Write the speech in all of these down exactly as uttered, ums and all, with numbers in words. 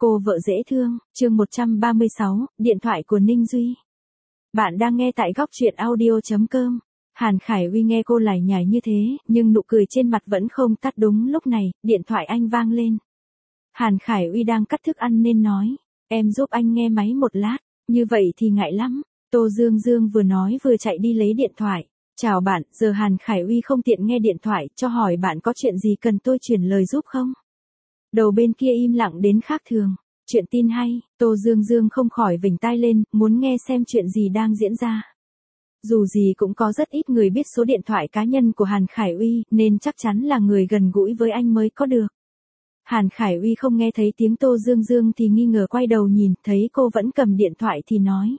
Cô vợ dễ thương, chương một trăm ba mươi sáu, điện thoại của Ninh Duy. Bạn đang nghe tại góc truyện audio chấm com. Hàn Khải Uy nghe cô lải nhải như thế, nhưng nụ cười trên mặt vẫn không tắt. Đúng lúc này, điện thoại anh vang lên. Hàn Khải Uy đang cắt thức ăn nên nói, em giúp anh nghe máy một lát, như vậy thì ngại lắm. Tô Dương Dương vừa nói vừa chạy đi lấy điện thoại. Chào bạn, giờ Hàn Khải Uy không tiện nghe điện thoại, cho hỏi bạn có chuyện gì cần tôi chuyển lời giúp không? Đầu bên kia im lặng đến khác thường. Chuyện tin hay, Tô Dương Dương không khỏi vểnh tai lên, muốn nghe xem chuyện gì đang diễn ra. Dù gì cũng có rất ít người biết số điện thoại cá nhân của Hàn Khải Uy, nên chắc chắn là người gần gũi với anh mới có được. Hàn Khải Uy không nghe thấy tiếng Tô Dương Dương thì nghi ngờ quay đầu nhìn, thấy cô vẫn cầm điện thoại thì nói.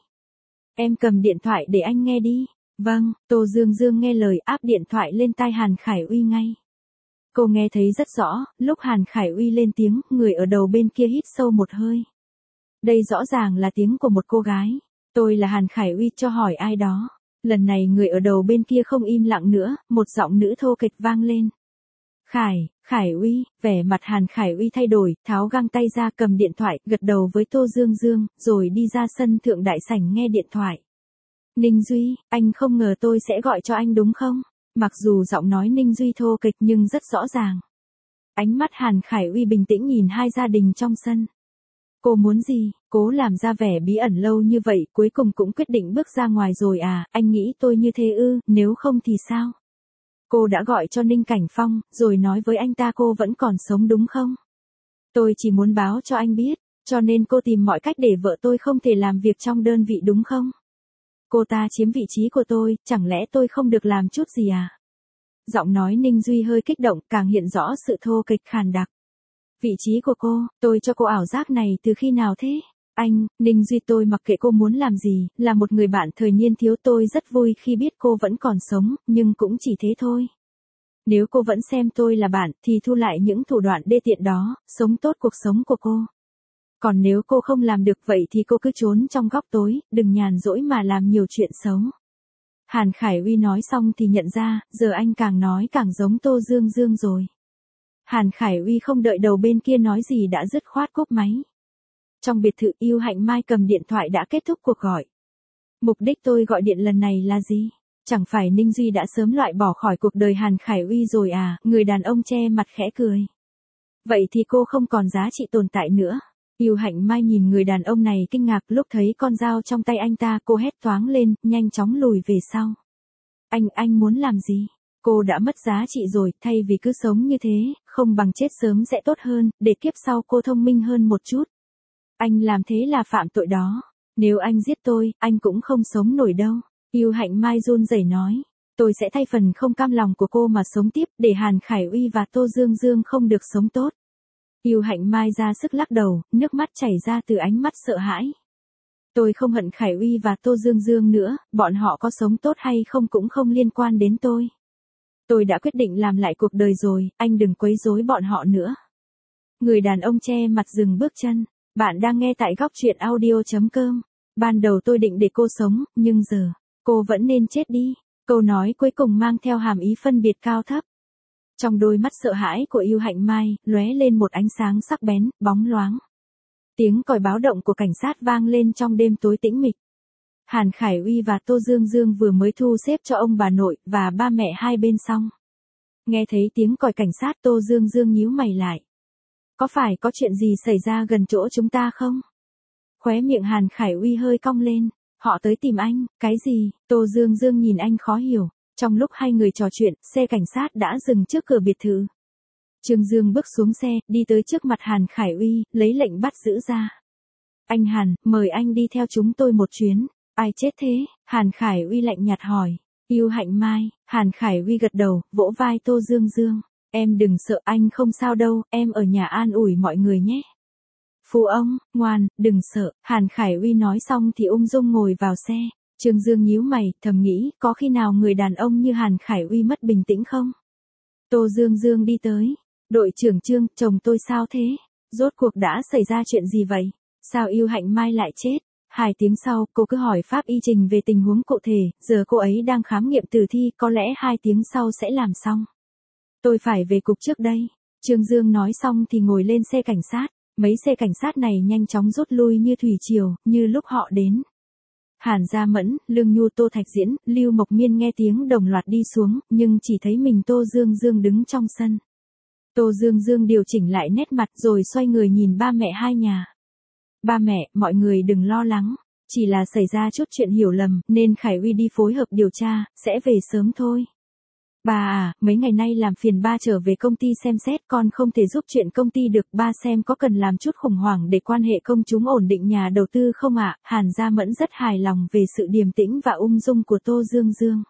Em cầm điện thoại để anh nghe đi. Vâng, Tô Dương Dương nghe lời áp điện thoại lên tai Hàn Khải Uy ngay. Cô nghe thấy rất rõ, lúc Hàn Khải Uy lên tiếng, người ở đầu bên kia hít sâu một hơi. Đây rõ ràng là tiếng của một cô gái. Tôi là Hàn Khải Uy, cho hỏi ai đó. Lần này người ở đầu bên kia không im lặng nữa, một giọng nữ thô kệch vang lên. Khải, Khải Uy, vẻ mặt Hàn Khải Uy thay đổi, tháo găng tay ra cầm điện thoại, gật đầu với Tô Dương Dương, rồi đi ra sân thượng đại sảnh nghe điện thoại. Ninh Duy, anh không ngờ tôi sẽ gọi cho anh đúng không? Mặc dù giọng nói Ninh Duy thô kệch nhưng rất rõ ràng. Ánh mắt Hàn Khải Uy bình tĩnh nhìn hai gia đình trong sân. Cô muốn gì? Cố làm ra vẻ bí ẩn lâu như vậy, cuối cùng cũng quyết định bước ra ngoài rồi à? Anh nghĩ tôi như thế ư? Nếu không thì sao? Cô đã gọi cho Ninh Cảnh Phong, rồi nói với anh ta cô vẫn còn sống đúng không? Tôi chỉ muốn báo cho anh biết, cho nên cô tìm mọi cách để vợ tôi không thể làm việc trong đơn vị đúng không? Cô ta chiếm vị trí của tôi, chẳng lẽ tôi không được làm chút gì à? Giọng nói Ninh Duy hơi kích động, càng hiện rõ sự thô kệch khàn đặc. Vị trí của cô, tôi cho cô ảo giác này từ khi nào thế? Anh, Ninh Duy, tôi mặc kệ cô muốn làm gì, là một người bạn thời niên thiếu, tôi rất vui khi biết cô vẫn còn sống, nhưng cũng chỉ thế thôi. Nếu cô vẫn xem tôi là bạn, thì thu lại những thủ đoạn đê tiện đó, sống tốt cuộc sống của cô. Còn nếu cô không làm được vậy thì cô cứ trốn trong góc tối, đừng nhàn rỗi mà làm nhiều chuyện xấu. Hàn Khải Uy nói xong thì nhận ra, giờ anh càng nói càng giống Tô Dương Dương rồi. Hàn Khải Uy không đợi đầu bên kia nói gì đã dứt khoát cúp máy. Trong biệt thự, Yêu Hạnh Mai cầm điện thoại đã kết thúc cuộc gọi. Mục đích tôi gọi điện lần này là gì? Chẳng phải Ninh Duy đã sớm loại bỏ khỏi cuộc đời Hàn Khải Uy rồi à? Người đàn ông che mặt khẽ cười. Vậy thì cô không còn giá trị tồn tại nữa. Yêu Hạnh Mai nhìn người đàn ông này kinh ngạc, lúc thấy con dao trong tay anh ta, cô hét toáng lên, nhanh chóng lùi về sau. Anh, anh muốn làm gì? Cô đã mất giá trị rồi, thay vì cứ sống như thế, không bằng chết sớm sẽ tốt hơn, để kiếp sau cô thông minh hơn một chút. Anh làm thế là phạm tội đó. Nếu anh giết tôi, anh cũng không sống nổi đâu. Yêu Hạnh Mai run rẩy nói. Tôi sẽ thay phần không cam lòng của cô mà sống tiếp, để Hàn Khải Uy và Tô Dương Dương không được sống tốt. Yêu Hạnh Mai ra sức lắc đầu, nước mắt chảy ra từ ánh mắt sợ hãi. Tôi không hận Khải Uy và Tô Dương Dương nữa, bọn họ có sống tốt hay không cũng không liên quan đến tôi. Tôi đã quyết định làm lại cuộc đời rồi, anh đừng quấy rối bọn họ nữa. Người đàn ông che mặt dừng bước chân. Bạn đang nghe tại góc truyện audio chấm com. Ban đầu tôi định để cô sống, nhưng giờ, cô vẫn nên chết đi. Câu nói cuối cùng mang theo hàm ý phân biệt cao thấp. Trong đôi mắt sợ hãi của Yêu Hạnh Mai, lóe lên một ánh sáng sắc bén, bóng loáng. Tiếng còi báo động của cảnh sát vang lên trong đêm tối tĩnh mịch. Hàn Khải Uy và Tô Dương Dương vừa mới thu xếp cho ông bà nội và ba mẹ hai bên xong. Nghe thấy tiếng còi cảnh sát, Tô Dương Dương nhíu mày lại. Có phải có chuyện gì xảy ra gần chỗ chúng ta không? Khóe miệng Hàn Khải Uy hơi cong lên. Họ tới tìm anh, cái gì? Tô Dương Dương nhìn anh khó hiểu. Trong lúc hai người trò chuyện, xe cảnh sát đã dừng trước cửa biệt thự. Trương Dương bước xuống xe, đi tới trước mặt Hàn Khải Uy, lấy lệnh bắt giữ ra. Anh Hàn, mời anh đi theo chúng tôi một chuyến. Ai chết thế? Hàn Khải Uy lạnh nhạt hỏi. Yêu Hạnh Mai. Hàn Khải Uy gật đầu, vỗ vai Tô Dương Dương. Em đừng sợ, anh không sao đâu, em ở nhà an ủi mọi người nhé. Phù ông, ngoan, đừng sợ. Hàn Khải Uy nói xong thì ung dung ngồi vào xe. Trương Dương nhíu mày, thầm nghĩ, có khi nào người đàn ông như Hàn Khải Uy mất bình tĩnh không? Tô Dương Dương đi tới. Đội trưởng Trương, chồng tôi sao thế? Rốt cuộc đã xảy ra chuyện gì vậy? Sao Yêu Hạnh Mai lại chết? Hai tiếng sau, cô cứ hỏi pháp y trình về tình huống cụ thể, giờ cô ấy đang khám nghiệm tử thi, có lẽ hai tiếng sau sẽ làm xong. Tôi phải về cục trước đây. Trương Dương nói xong thì ngồi lên xe cảnh sát. Mấy xe cảnh sát này nhanh chóng rút lui như thủy triều, như lúc họ đến. Hàn Gia Mẫn, Lương Nhu, Tô Thạch Diễn, Lưu Mộc Miên nghe tiếng đồng loạt đi xuống, nhưng chỉ thấy mình Tô Dương Dương đứng trong sân. Tô Dương Dương điều chỉnh lại nét mặt rồi xoay người nhìn ba mẹ hai nhà. Ba mẹ, mọi người đừng lo lắng, chỉ là xảy ra chút chuyện hiểu lầm, nên Khải Uy đi phối hợp điều tra, sẽ về sớm thôi. Ba à, mấy ngày nay làm phiền ba trở về công ty xem xét, con không thể giúp chuyện công ty được, ba xem có cần làm chút khủng hoảng để quan hệ công chúng ổn định nhà đầu tư không ạ? Hàn Gia Mẫn rất hài lòng về sự điềm tĩnh và ung dung của Tô Dương Dương.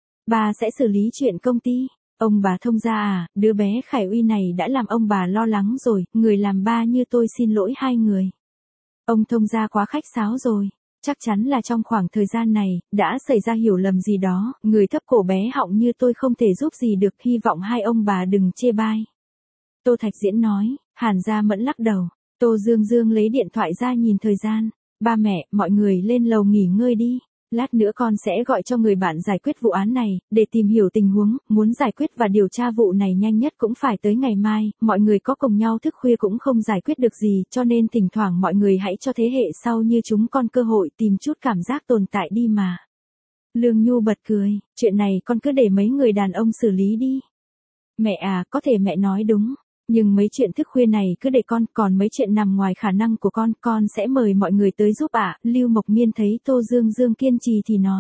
Ba sẽ xử lý chuyện công ty. Ông bà thông gia à, đứa bé Khải Uy này đã làm ông bà lo lắng rồi, người làm ba như tôi xin lỗi hai người. Ông thông gia quá khách sáo rồi. Chắc chắn là trong khoảng thời gian này, đã xảy ra hiểu lầm gì đó, người thấp cổ bé họng như tôi không thể giúp gì được, hy vọng hai ông bà đừng chê bai. Tô Thạch Diễn nói, Hàn Gia Mẫn lắc đầu. Tô Dương Dương lấy điện thoại ra nhìn thời gian. Ba mẹ, mọi người lên lầu nghỉ ngơi đi. Lát nữa con sẽ gọi cho người bạn giải quyết vụ án này, để tìm hiểu tình huống, muốn giải quyết và điều tra vụ này nhanh nhất cũng phải tới ngày mai, mọi người có cùng nhau thức khuya cũng không giải quyết được gì, cho nên thỉnh thoảng mọi người hãy cho thế hệ sau như chúng con cơ hội tìm chút cảm giác tồn tại đi mà. Lương Nhu bật cười, chuyện này con cứ để mấy người đàn ông xử lý đi. Mẹ à, có thể mẹ nói đúng. Nhưng mấy chuyện thức khuya này cứ để con, còn mấy chuyện nằm ngoài khả năng của con, con sẽ mời mọi người tới giúp ạ. Lưu Mộc Miên thấy Tô Dương Dương kiên trì thì nói.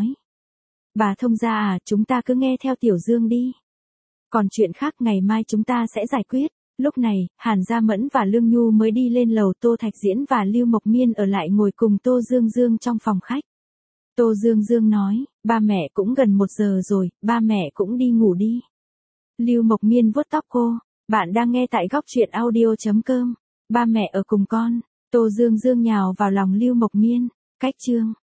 Bà thông gia à, chúng ta cứ nghe theo Tiểu Dương đi. Còn chuyện khác ngày mai chúng ta sẽ giải quyết. Lúc này, Hàn Gia Mẫn và Lương Nhu mới đi lên lầu, Tô Thạch Diễn và Lưu Mộc Miên ở lại ngồi cùng Tô Dương Dương trong phòng khách. Tô Dương Dương nói, ba mẹ cũng gần một giờ rồi, ba mẹ cũng đi ngủ đi. Lưu Mộc Miên vuốt tóc cô. Bạn đang nghe tại góc truyện audio chấm com. Ba mẹ ở cùng con. Tô Dương Dương nhào vào lòng Lưu Mộc Miên. Cách chương.